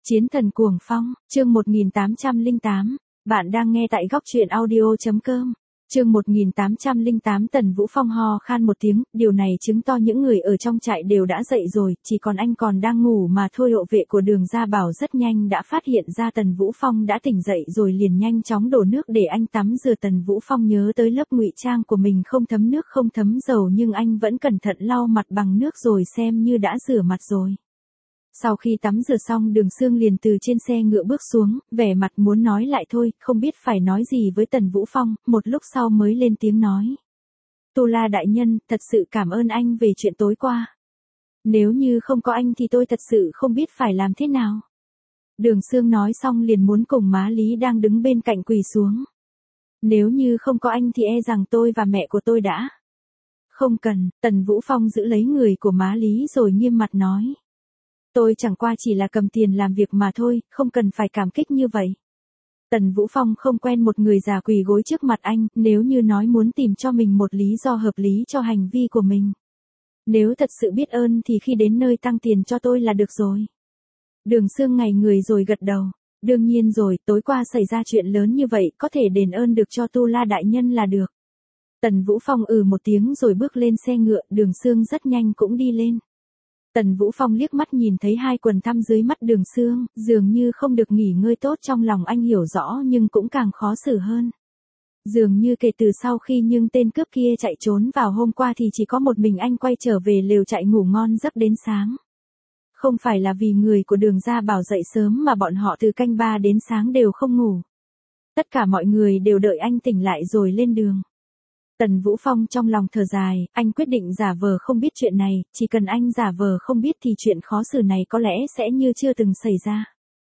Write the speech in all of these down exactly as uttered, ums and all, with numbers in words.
Chiến thần cuồng phong, chương một nghìn tám trăm lẻ tám. Bạn đang nghe tại góc truyện audio.com. Chương một nghìn tám trăm lẻ tám. Tần Vũ Phong ho khan một tiếng, điều này chứng tỏ những người ở trong trại đều đã dậy rồi, chỉ còn anh còn đang ngủ mà thôi. Hộ vệ của Đường Gia Bảo rất nhanh đã phát hiện ra Tần Vũ Phong đã tỉnh dậy rồi liền nhanh chóng đổ nước để anh tắm rửa. Tần Vũ Phong nhớ tới lớp ngụy trang của mình không thấm nước không thấm dầu, nhưng anh vẫn cẩn thận lau mặt bằng nước rồi xem như đã rửa mặt rồi. Sau khi tắm rửa xong, Đường Sương liền từ trên xe ngựa bước xuống, vẻ mặt muốn nói lại thôi, không biết phải nói gì với Tần Vũ Phong, một lúc sau mới lên tiếng nói. Tu La đại nhân, thật sự cảm ơn anh về chuyện tối qua. Nếu như không có anh thì tôi thật sự không biết phải làm thế nào. Đường Sương nói xong liền muốn cùng má Lý đang đứng bên cạnh quỳ xuống. Nếu như không có anh thì e rằng tôi và mẹ của tôi đã. Không cần, Tần Vũ Phong giữ lấy người của má Lý rồi nghiêm mặt nói. Tôi chẳng qua chỉ là cầm tiền làm việc mà thôi, không cần phải cảm kích như vậy. Tần Vũ Phong không quen một người già quỳ gối trước mặt anh, nếu như nói muốn tìm cho mình một lý do hợp lý cho hành vi của mình. Nếu thật sự biết ơn thì khi đến nơi tăng tiền cho tôi là được rồi. Đường Sương ngảy người rồi gật đầu. Đương nhiên rồi, tối qua xảy ra chuyện lớn như vậy, có thể đền ơn được cho Tu La đại nhân là được. Tần Vũ Phong ừ một tiếng rồi bước lên xe ngựa, Đường Sương rất nhanh cũng đi lên. Tần Vũ Phong liếc mắt nhìn thấy hai quần thâm dưới mắt Đường Sương, dường như không được nghỉ ngơi tốt. Trong lòng anh hiểu rõ nhưng cũng càng khó xử hơn. Dường như kể từ sau khi nhưng tên cướp kia chạy trốn vào hôm qua thì chỉ có một mình anh quay trở về lều trại ngủ ngon giấc đến sáng. Không phải là vì người của Đường Gia Bảo dậy sớm mà bọn họ từ canh ba đến sáng đều không ngủ. Tất cả mọi người đều đợi anh tỉnh lại rồi lên đường. Tần Vũ Phong trong lòng thở dài, anh quyết định giả vờ không biết chuyện này, chỉ cần anh giả vờ không biết thì chuyện khó xử này có lẽ sẽ như chưa từng xảy ra.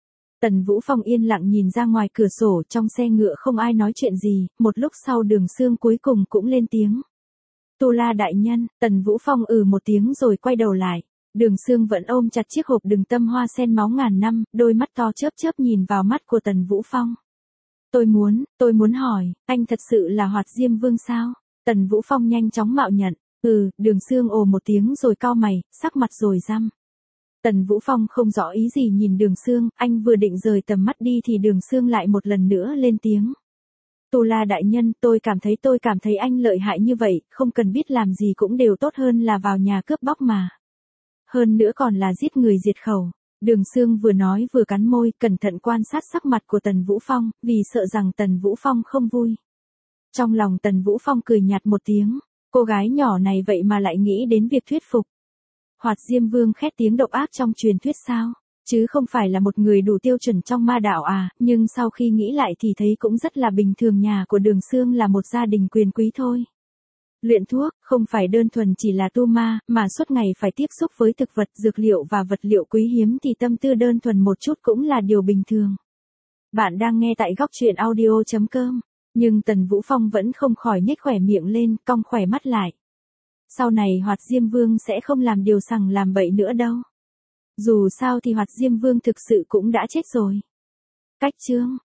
Tần Vũ Phong yên lặng nhìn ra ngoài cửa sổ, trong xe ngựa không ai nói chuyện gì, một lúc sau Đường Sương cuối cùng cũng lên tiếng. Tu La đại nhân, Tần Vũ Phong ừ một tiếng rồi quay đầu lại. Đường Sương vẫn ôm chặt chiếc hộp đựng tâm hoa sen máu ngàn năm, đôi mắt to chớp chớp nhìn vào mắt của Tần Vũ Phong. Tôi muốn, tôi muốn hỏi, anh thật sự là Hoạt Diêm Vương sao? Tần Vũ Phong nhanh chóng mạo nhận. Ừ, Đường Sương ồ một tiếng rồi cau mày, sắc mặt rồi răm. Tần Vũ Phong không rõ ý gì nhìn Đường Sương, anh vừa định rời tầm mắt đi thì Đường Sương lại một lần nữa lên tiếng. Tu La đại nhân, tôi cảm thấy tôi cảm thấy anh lợi hại như vậy, không cần biết làm gì cũng đều tốt hơn là vào nhà cướp bóc mà. Hơn nữa còn là giết người diệt khẩu. Đường Sương vừa nói vừa cắn môi, cẩn thận quan sát sắc mặt của Tần Vũ Phong, vì sợ rằng Tần Vũ Phong không vui. Trong lòng Tần Vũ Phong cười nhạt một tiếng, cô gái nhỏ này vậy mà lại nghĩ đến việc thuyết phục. Hoạt Diêm Vương khét tiếng độc ác trong truyền thuyết sao, chứ không phải là một người đủ tiêu chuẩn trong ma đạo à, nhưng sau khi nghĩ lại thì thấy cũng rất là bình thường. Nhà của Đường Sương là một gia đình quyền quý thôi. Luyện thuốc, không phải đơn thuần chỉ là tu ma, mà suốt ngày phải tiếp xúc với thực vật, dược liệu và vật liệu quý hiếm thì tâm tư đơn thuần một chút cũng là điều bình thường. Bạn đang nghe tại góc truyện audio.com. Nhưng Tần Vũ Phong vẫn không khỏi nhếch khỏe miệng lên, cong khỏe mắt lại. Sau này Hoạt Diêm Vương sẽ không làm điều sằng làm bậy nữa đâu. Dù sao thì Hoạt Diêm Vương thực sự cũng đã chết rồi. Cách chương